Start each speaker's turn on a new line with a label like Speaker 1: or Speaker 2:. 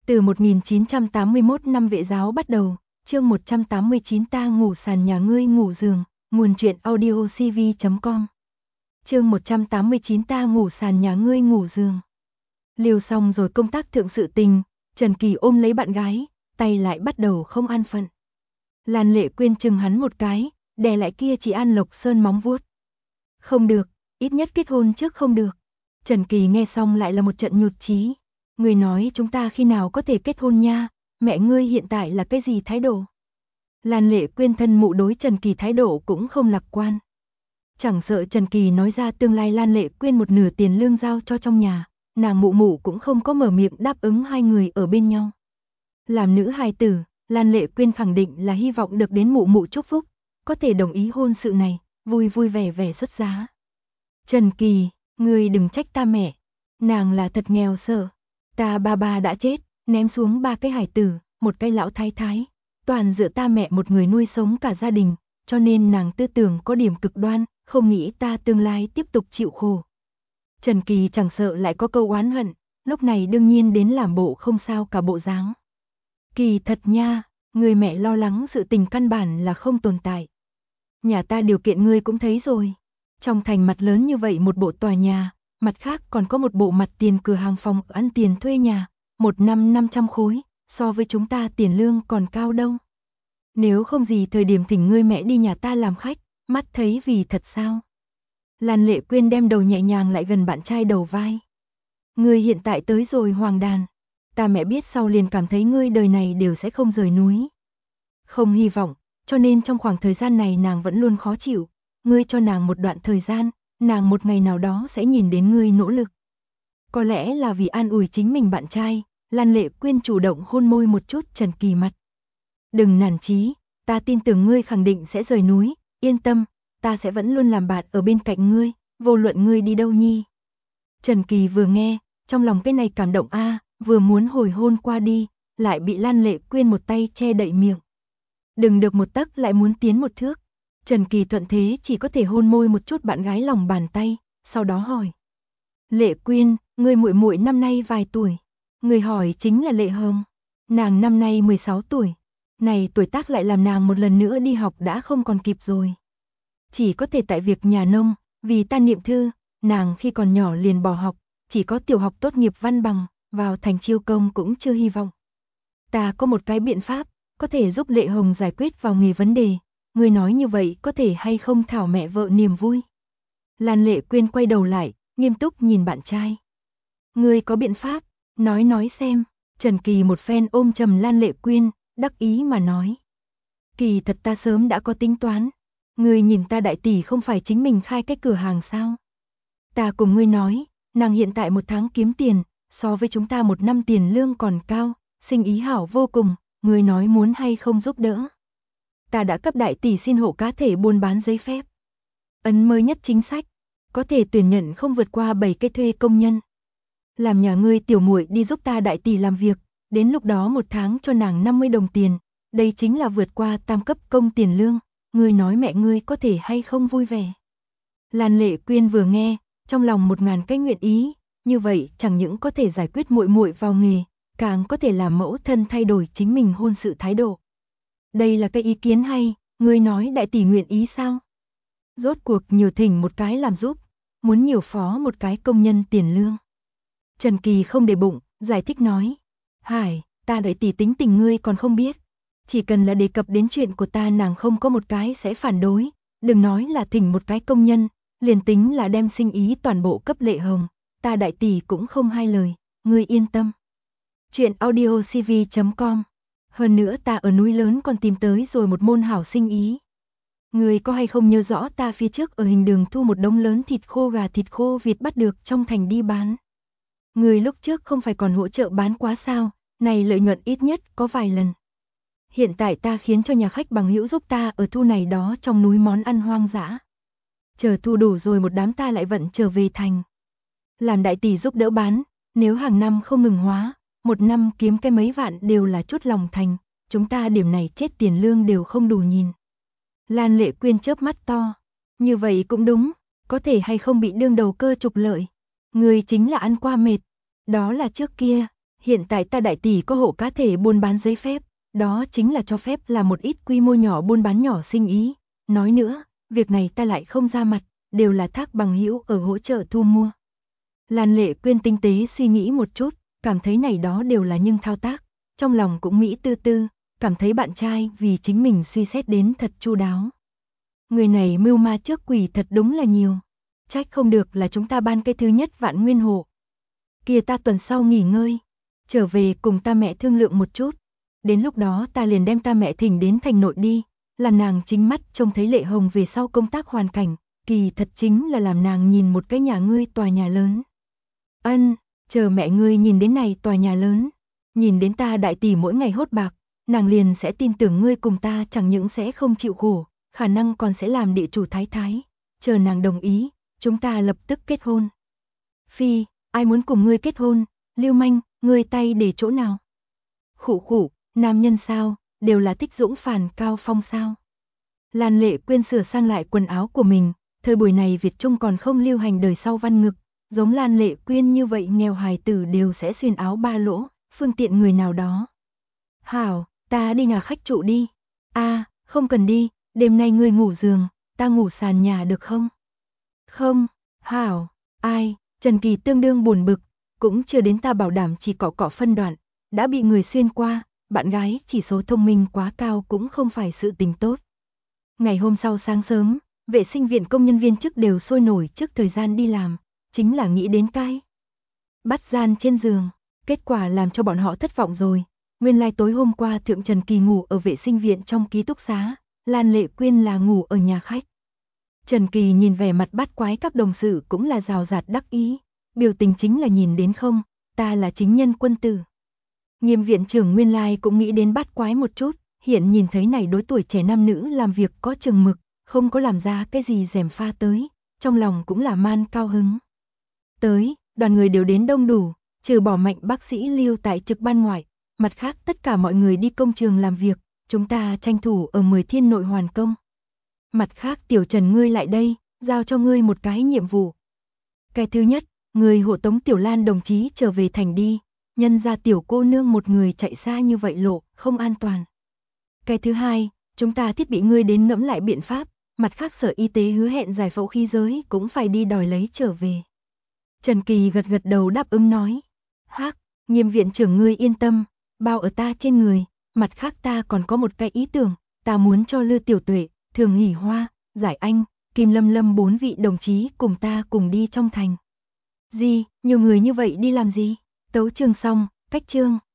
Speaker 1: Từ 1981 năm vệ giáo bắt đầu, chương 189 ta ngủ sàn nhà ngươi ngủ giường, nguồn truyện audio cv.com. Chương 189 ta ngủ sàn nhà ngươi ngủ giường. Liều xong rồi công tác thượng sự tình, Trần Kỳ ôm lấy bạn gái, tay lại bắt đầu không an phận. Lan Lệ Quyên chừng hắn một cái, đè lại kia chỉ An Lộc Sơn móng vuốt. Không được, ít nhất kết hôn trước không được. Trần Kỳ nghe xong lại là một trận nhụt chí. Người nói chúng ta khi nào có thể kết hôn nha, mẹ ngươi hiện tại là cái gì thái độ? Lan Lệ Quyên thân mụ đối Trần Kỳ thái độ cũng không lạc quan. Chẳng sợ Trần Kỳ nói ra tương lai Lan Lệ Quyên một nửa tiền lương giao cho trong nhà, nàng mụ mụ cũng không có mở miệng đáp ứng hai người ở bên nhau. Làm nữ hài tử, Lan Lệ Quyên khẳng định là hy vọng được đến mụ mụ chúc phúc, có thể đồng ý hôn sự này, vui vui vẻ vẻ xuất giá. Trần Kỳ, ngươi đừng trách ta mẹ, nàng là thật nghèo sợ. Ta ba đã chết, ném xuống 3 cái hài tử, một cái lão thái thái, toàn dựa ta mẹ một người nuôi sống cả gia đình, cho nên nàng tư tưởng có điểm cực đoan, không nghĩ ta tương lai tiếp tục chịu khổ. Trần Kỳ chẳng sợ lại có câu oán hận, lúc này đương nhiên đến làm bộ không sao cả bộ dáng. Kỳ thật nha, người mẹ lo lắng sự tình căn bản là không tồn tại. Nhà ta điều kiện ngươi cũng thấy rồi, trong thành mặt lớn như vậy một bộ tòa nhà, mặt khác còn có một bộ mặt tiền cửa hàng phòng ăn tiền thuê nhà, một năm 500 khối, so với chúng ta tiền lương còn cao đâu. Nếu không gì thời điểm thỉnh ngươi mẹ đi nhà ta làm khách, mắt thấy vì thật sao? Lan Lệ Quyên đem đầu nhẹ nhàng lại gần bạn trai đầu vai. Ngươi hiện tại tới rồi Hoàng Đàn, ta mẹ biết sau liền cảm thấy ngươi đời này đều sẽ không rời núi. Không hy vọng, cho nên trong khoảng thời gian này nàng vẫn luôn khó chịu, ngươi cho nàng một đoạn thời gian, nàng một ngày nào đó sẽ nhìn đến ngươi nỗ lực. Có lẽ là vì an ủi chính mình bạn trai, Lan Lệ Quyên chủ động hôn môi một chút Trần Kỳ mặt. Đừng nản chí, ta tin tưởng ngươi khẳng định sẽ rời núi, yên tâm, ta sẽ vẫn luôn làm bạn ở bên cạnh ngươi, vô luận ngươi đi đâu nhi. Trần Kỳ vừa nghe, trong lòng cái này cảm động vừa muốn hồi hôn qua đi, lại bị Lan Lệ Quyên một tay che đậy miệng. Đừng được một tấc lại muốn tiến một thước. Trần Kỳ thuận thế chỉ có thể hôn môi một chút bạn gái lòng bàn tay, sau đó hỏi. Lệ Quyên, người muội muội năm nay vài tuổi? Người hỏi chính là Lệ Hồng. Nàng năm nay 16 tuổi. Này tuổi tác lại làm nàng một lần nữa đi học đã không còn kịp rồi. Chỉ có thể tại việc nhà nông, vì ta niệm thư, nàng khi còn nhỏ liền bỏ học, chỉ có tiểu học tốt nghiệp văn bằng, vào thành chiêu công cũng chưa hy vọng. Ta có một cái biện pháp, có thể giúp Lệ Hồng giải quyết vào nghề vấn đề. Người nói như vậy có thể hay không thảo mẹ vợ niềm vui? Lan Lệ Quyên quay đầu lại, nghiêm túc nhìn bạn trai. Ngươi có biện pháp, nói xem. Trần Kỳ một phen ôm chầm Lan Lệ Quyên, đắc ý mà nói. Kỳ thật ta sớm đã có tính toán. Ngươi nhìn ta đại tỷ không phải chính mình khai cái cửa hàng sao? Ta cùng ngươi nói, nàng hiện tại một tháng kiếm tiền, so với chúng ta một năm tiền lương còn cao, sinh ý hảo vô cùng, ngươi nói muốn hay không giúp đỡ? Ta đã cấp đại tỷ xin hộ cá thể buôn bán giấy phép. Ấn mới nhất chính sách, có thể tuyển nhận không vượt qua 7 cái thuê công nhân. Làm nhà ngươi tiểu muội đi giúp ta đại tỷ làm việc, đến lúc đó một tháng cho nàng 50 đồng tiền, đây chính là vượt qua tam cấp công tiền lương, ngươi nói mẹ ngươi có thể hay không vui vẻ. Lan Lệ Quyên vừa nghe, trong lòng 1000 cái nguyện ý, như vậy chẳng những có thể giải quyết muội muội vào nghề, càng có thể làm mẫu thân thay đổi chính mình hôn sự thái độ. Đây là cái ý kiến hay, ngươi nói đại tỷ nguyện ý sao? Rốt cuộc nhiều thỉnh một cái làm giúp, muốn nhiều phó một cái công nhân tiền lương. Trần Kỳ không để bụng, giải thích nói. Hải, ta đại tỷ tính tình ngươi còn không biết. Chỉ cần là đề cập đến chuyện của ta nàng không có một cái sẽ phản đối. Đừng nói là thỉnh một cái công nhân, liền tính là đem sinh ý toàn bộ cấp Lệ Hồng. Ta đại tỷ cũng không hai lời, ngươi yên tâm. Chuyện audio cv.com. Hơn nữa ta ở núi lớn còn tìm tới rồi một môn hảo sinh ý. Người có hay không nhớ rõ ta phía trước ở hình đường thu một đống lớn thịt khô gà thịt khô vịt bắt được trong thành đi bán. Người lúc trước không phải còn hỗ trợ bán quá sao, này lợi nhuận ít nhất có vài lần. Hiện tại ta khiến cho nhà khách bằng hữu giúp ta ở thu này đó trong núi món ăn hoang dã. Chờ thu đủ rồi một đám ta lại vận trở về thành. Làm đại tỷ giúp đỡ bán, nếu hàng năm không ngừng hóa, một năm kiếm cái mấy vạn đều là chút lòng thành, chúng ta điểm này chết tiền lương đều không đủ nhìn. Lan Lệ Quyên chớp mắt to, như vậy cũng đúng, có thể hay không bị đương đầu cơ trục lợi. Người chính là ăn qua mệt, đó là trước kia, Hiện tại ta đại tỷ có hộ cá thể buôn bán giấy phép, đó chính là cho phép là một ít quy mô nhỏ buôn bán nhỏ sinh ý. Nói nữa, việc này ta lại không ra mặt, đều là Thác bằng hữu ở hỗ trợ thu mua. Lan Lệ Quyên tinh tế suy nghĩ một chút, cảm thấy này đó đều là nhưng thao tác, trong lòng cũng mỹ tư tư, cảm thấy bạn trai vì chính mình suy xét đến thật chu đáo. Người này mưu ma trước quỷ thật đúng là nhiều, trách không được là chúng ta ban cái thứ nhất vạn nguyên hộ. Kìa ta tuần sau nghỉ ngơi, trở về cùng ta mẹ thương lượng một chút, đến lúc đó ta liền đem ta mẹ thỉnh đến thành nội đi, làm nàng chính mắt trông thấy Lệ Hồng về sau công tác hoàn cảnh, kỳ thật chính là làm nàng nhìn một cái nhà ngươi tòa nhà lớn. Ân, chờ mẹ ngươi nhìn đến này tòa nhà lớn, nhìn đến ta đại tỷ mỗi ngày hốt bạc, nàng liền sẽ tin tưởng ngươi cùng ta chẳng những sẽ không chịu khổ, khả năng còn sẽ làm địa chủ thái thái, chờ nàng đồng ý, chúng ta lập tức kết hôn. Phi, ai muốn cùng ngươi kết hôn, lưu manh, ngươi tay để chỗ nào? Khụ khụ, nam nhân sao, đều là thích dũng phản cao phong sao? Lan Lệ Quyên sửa sang lại quần áo của mình, thời buổi này Việt Trung còn không lưu hành đời sau văn ngực, giống Lan Lệ Quyên như vậy nghèo hài tử đều sẽ xuyên áo ba lỗ, phương tiện người nào đó. Hảo, ta đi nhà khách trụ đi. Không cần đi, đêm nay ngươi ngủ giường, ta ngủ sàn nhà được không? Không, hảo, ai, Trần Kỳ tương đương buồn bực, cũng chưa đến ta bảo đảm chỉ cọ cọ phân đoạn, đã bị người xuyên qua, bạn gái chỉ số thông minh quá cao cũng không phải sự tình tốt. Ngày hôm sau sáng sớm, vệ sinh viện công nhân viên chức đều sôi nổi trước thời gian đi làm, chính là nghĩ đến cái bắt gian trên giường, kết quả làm cho bọn họ thất vọng rồi. Nguyên lai tối hôm qua Thượng Trần Kỳ ngủ ở vệ sinh viện trong ký túc xá, Lan Lệ Quyên là ngủ ở nhà khách. Trần Kỳ nhìn vẻ mặt bắt quái các đồng sự cũng là rào rạt đắc ý, biểu tình chính là nhìn đến không, ta là chính nhân quân tử. Nghiêm viện trưởng nguyên lai cũng nghĩ đến bắt quái một chút, hiện nhìn thấy này đối tuổi trẻ nam nữ làm việc có chừng mực, không có làm ra cái gì gièm pha tới, trong lòng cũng là man cao hứng. Tới, đoàn người đều đến đông đủ, trừ bỏ Mạnh bác sĩ lưu tại trực ban ngoại, mặt khác tất cả mọi người đi công trường làm việc, chúng ta tranh thủ ở 10 thiên nội hoàn công. Mặt khác Tiểu Trần ngươi lại đây, giao cho ngươi một cái nhiệm vụ. Cái thứ nhất, người hộ tống Tiểu Lan đồng chí trở về thành đi, nhân ra tiểu cô nương một người chạy xa như vậy lộ, không an toàn. Cái thứ hai, chúng ta thiết bị ngươi đến ngẫm lại biện pháp, mặt khác Sở Y tế hứa hẹn giải phẫu khí giới cũng phải đi đòi lấy trở về. Trần Kỳ gật gật đầu đáp ứng nói. Hắc, Nghiêm viện trưởng ngươi yên tâm, bao ở ta trên người, mặt khác ta còn có một cái ý tưởng, ta muốn cho Lư Tiểu Tuệ, Thường Hỷ Hoa, Giải Anh, Kim Lâm Lâm 4 vị đồng chí cùng ta cùng đi trong thành. Gì, nhiều người như vậy đi làm gì? Tấu chương xong, cách chương.